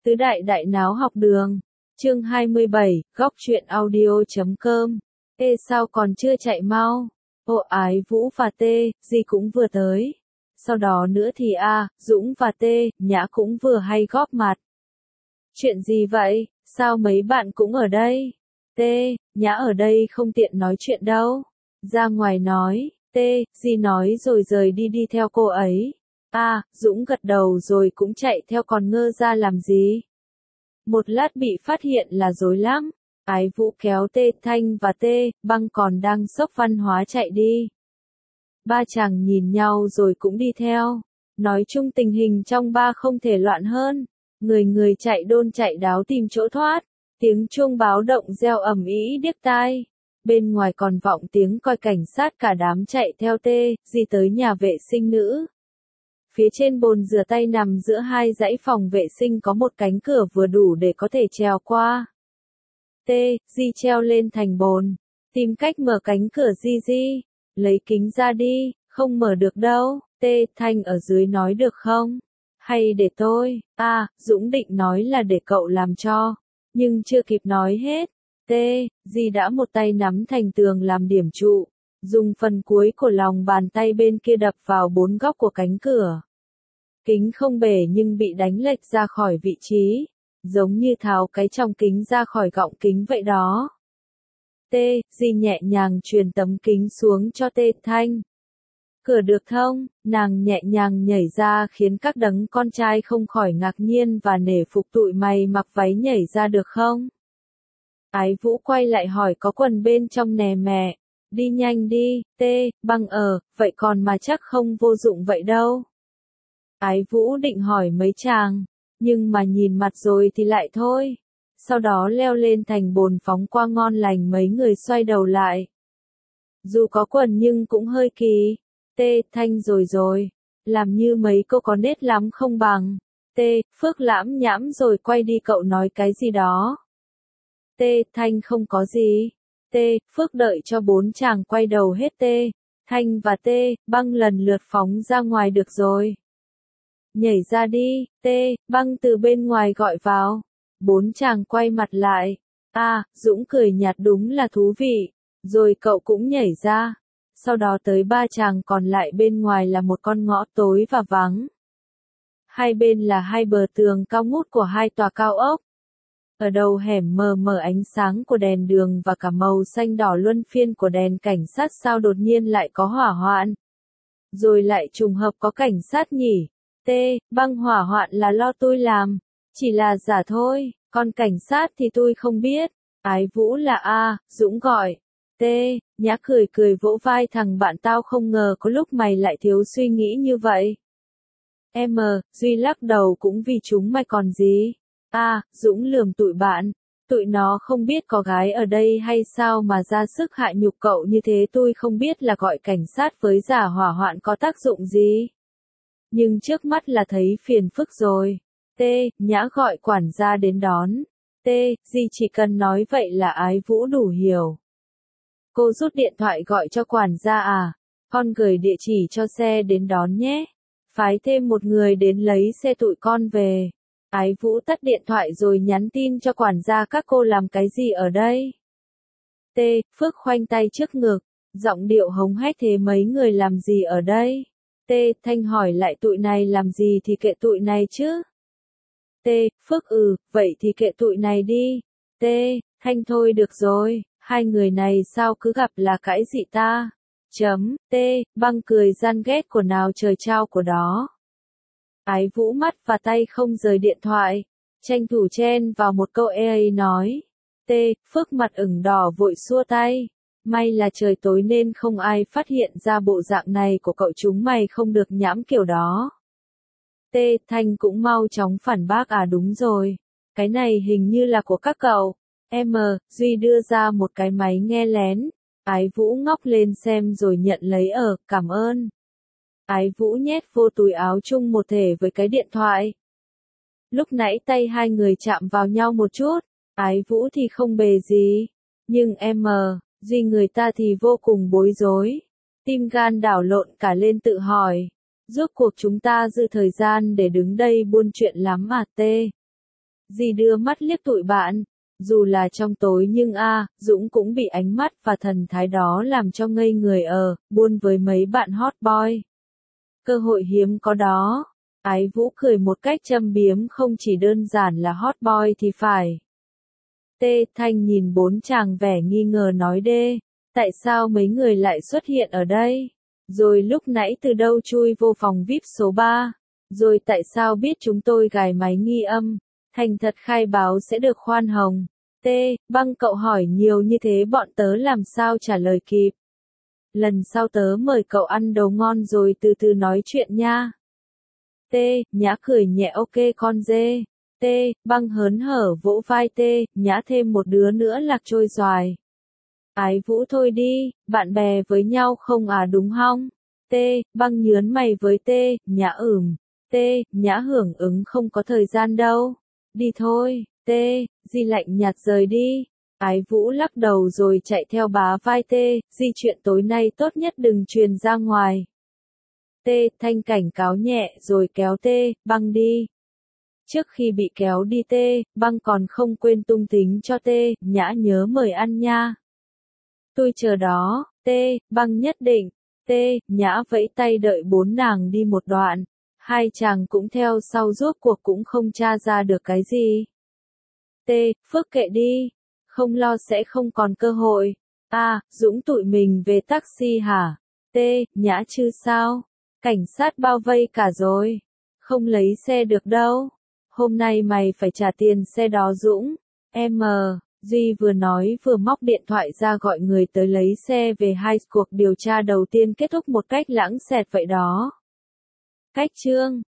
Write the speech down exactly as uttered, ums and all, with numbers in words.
Tứ đại đại náo học đường. Chương hai mươi bảy, góc truyện audio.com. Ê sao còn chưa chạy mau? Ô Ái Vũ và Tê, Di cũng vừa tới. Sau đó nữa thì A, Dũng và Tê, Nhã cũng vừa hay góp mặt. Chuyện gì vậy? Sao mấy bạn cũng ở đây? Tê, Nhã ở đây không tiện nói chuyện đâu. Ra ngoài nói, Tê, Di nói rồi rời đi đi theo cô ấy. A, Dũng gật đầu rồi cũng chạy theo còn ngơ ra làm gì? Một lát bị phát hiện là rối lắm. Ái Vũ kéo Tê Thanh và Tê Băng còn đang sốc văn hóa chạy đi. Ba chàng nhìn nhau rồi cũng đi theo. Nói chung tình hình trong ba không thể loạn hơn. Người người chạy đôn chạy đáo tìm chỗ thoát. Tiếng chuông báo động reo ầm ĩ điếc tai. Bên ngoài còn vọng tiếng coi cảnh sát cả đám chạy theo Tê, Di tới nhà vệ sinh nữ. Phía trên bồn rửa tay nằm giữa hai dãy phòng vệ sinh có một cánh cửa vừa đủ để có thể trèo qua. Tê, Di treo lên thành bồn. Tìm cách mở cánh cửa Di Di. Lấy kính ra đi, không mở được đâu. Tê, Thanh ở dưới nói được không? Hay để tôi? À, Dũng định nói là để cậu làm cho. Nhưng chưa kịp nói hết. Tê, Di đã một tay nắm thành tường làm điểm trụ. Dùng phần cuối của lòng bàn tay bên kia đập vào bốn góc của cánh cửa. Kính không bể nhưng bị đánh lệch ra khỏi vị trí. Giống như tháo cái trong kính ra khỏi gọng kính vậy đó. Tê, Di nhẹ nhàng truyền tấm kính xuống cho Tê Thanh. Cửa được thông, nàng nhẹ nhàng nhảy ra khiến các đấng con trai không khỏi ngạc nhiên và nể phục tụi mày mặc váy nhảy ra được không? Ái Vũ quay lại hỏi có quần bên trong nè mẹ. Đi nhanh đi, Tê, Băng ở, vậy còn mà chắc không vô dụng vậy đâu. Ái Vũ định hỏi mấy chàng, nhưng mà nhìn mặt rồi thì lại thôi. Sau đó leo lên thành bồn phóng qua ngon lành mấy người xoay đầu lại. Dù có quần nhưng cũng hơi kỳ. Tê, Thanh rồi rồi. Làm như mấy cô có nết lắm không bằng. Tê, Phước lãm nhãm rồi quay đi cậu nói cái gì đó. Tê, Thanh không có gì. Tê, Phước đợi cho bốn chàng quay đầu hết Tê, Thanh và Tê, Băng lần lượt phóng ra ngoài được rồi. Nhảy ra đi, Tê, Băng từ bên ngoài gọi vào. Bốn chàng quay mặt lại. À, Dũng cười nhạt đúng là thú vị. Rồi cậu cũng nhảy ra. Sau đó tới ba chàng còn lại bên ngoài là một con ngõ tối và vắng. Hai bên là hai bờ tường cao ngút của hai tòa cao ốc. Ở đầu hẻm mờ mờ ánh sáng của đèn đường và cả màu xanh đỏ luân phiên của đèn cảnh sát sao đột nhiên lại có hỏa hoạn. Rồi lại trùng hợp có cảnh sát nhỉ. Tê, Băng hỏa hoạn là lo tôi làm. Chỉ là giả thôi, còn cảnh sát thì tôi không biết. Ái Vũ là A, Dũng gọi. Tê, Nhã cười cười vỗ vai thằng bạn tao không ngờ có lúc mày lại thiếu suy nghĩ như vậy. Em, Duy lắc đầu cũng vì chúng mày còn gì. À, Dũng lườm tụi bạn, tụi nó không biết có gái ở đây hay sao mà ra sức hạ nhục cậu như thế tôi không biết là gọi cảnh sát với giả hỏa hoạn có tác dụng gì. Nhưng trước mắt là thấy phiền phức rồi. Tê, Nhã gọi quản gia đến đón. Tê, Di chỉ cần nói vậy là Ái Vũ đủ hiểu. Cô rút điện thoại gọi cho quản gia à, con gửi địa chỉ cho xe đến đón nhé. Phái thêm một người đến lấy xe tụi con về. Ái Vũ tắt điện thoại rồi nhắn tin cho quản gia các cô làm cái gì ở đây. Tê, Phước khoanh tay trước ngực, giọng điệu hống hét thế mấy người làm gì ở đây. Tê, Thanh hỏi lại tụi này làm gì thì kệ tụi này chứ. Tê, Phước ừ, vậy thì kệ tụi này đi. Tê, Thanh thôi được rồi, hai người này sao cứ gặp là cãi dị ta. Chấm, Tê, Băng cười gian ghét của nào trời trao của đó. Ái Vũ mắt và tay không rời điện thoại, tranh thủ chen vào một câu e a nói. Tê, Phước mặt ửng đỏ vội xua tay. May là trời tối nên không ai phát hiện ra bộ dạng này của cậu chúng mày không được nhãm kiểu đó. Tê, Thanh cũng mau chóng phản bác à đúng rồi. Cái này hình như là của các cậu. Em, Duy đưa ra một cái máy nghe lén. Ái Vũ ngóc lên xem rồi nhận lấy ở, cảm ơn. Ái Vũ nhét vô túi áo chung một thể với cái điện thoại. Lúc nãy tay hai người chạm vào nhau một chút, Ái Vũ thì không bề gì. Nhưng em, Duy người ta thì vô cùng bối rối. Tim gan đảo lộn cả lên tự hỏi. Rốt cuộc chúng ta dư thời gian để đứng đây buôn chuyện lắm à Tê. Dì đưa mắt liếc tụi bạn. Dù là trong tối nhưng a, Dũng cũng bị ánh mắt và thần thái đó làm cho ngây người ở, buôn với mấy bạn hot boy. Cơ hội hiếm có đó. Ái Vũ cười một cách châm biếm, không chỉ đơn giản là hot boy thì phải. Tê Thanh nhìn bốn chàng vẻ nghi ngờ nói đê, tại sao mấy người lại xuất hiện ở đây? Rồi lúc nãy từ đâu chui vô phòng vi ai pi số ba? Rồi tại sao biết chúng tôi gài máy nghi âm? Thành thật khai báo sẽ được khoan hồng. T. Băng cậu hỏi nhiều như thế bọn tớ làm sao trả lời kịp. Lần sau tớ mời cậu ăn đồ ngon rồi từ từ nói chuyện nha. T. Nhã cười nhẹ ok con dê. T. Băng hớn hở vỗ vai T. Nhã thêm một đứa nữa lạc trôi xoài. Ái Vũ thôi đi, bạn bè với nhau không à đúng không? T. Băng nhớn mày với T. Nhã ửm. T. Nhã hưởng ứng không có thời gian đâu. Đi thôi. T. Di lạnh nhạt rời đi. Ái Vũ lắc đầu rồi chạy theo bá vai T. Di chuyện tối nay tốt nhất đừng truyền ra ngoài. T. Thanh cảnh cáo nhẹ rồi kéo T. Băng đi. Trước khi bị kéo đi T. Băng còn không quên tung tính cho T. Nhã nhớ mời ăn nha. Tôi chờ đó. T. Băng nhất định. T. Nhã vẫy tay đợi bốn nàng đi một đoạn. Hai chàng cũng theo sau rốt cuộc cũng không tra ra được cái gì. T. Phước kệ đi. Không lo sẽ không còn cơ hội. A. Dũng tụi mình về taxi hả? T. Nhã chứ sao? Cảnh sát bao vây cả rồi. Không lấy xe được đâu. Hôm nay mày phải trả tiền xe đó Dũng. M. Duy vừa nói vừa móc điện thoại ra gọi người tới lấy xe về. Hai cuộc điều tra đầu tiên kết thúc một cách lãng xẹt vậy đó. Cách chương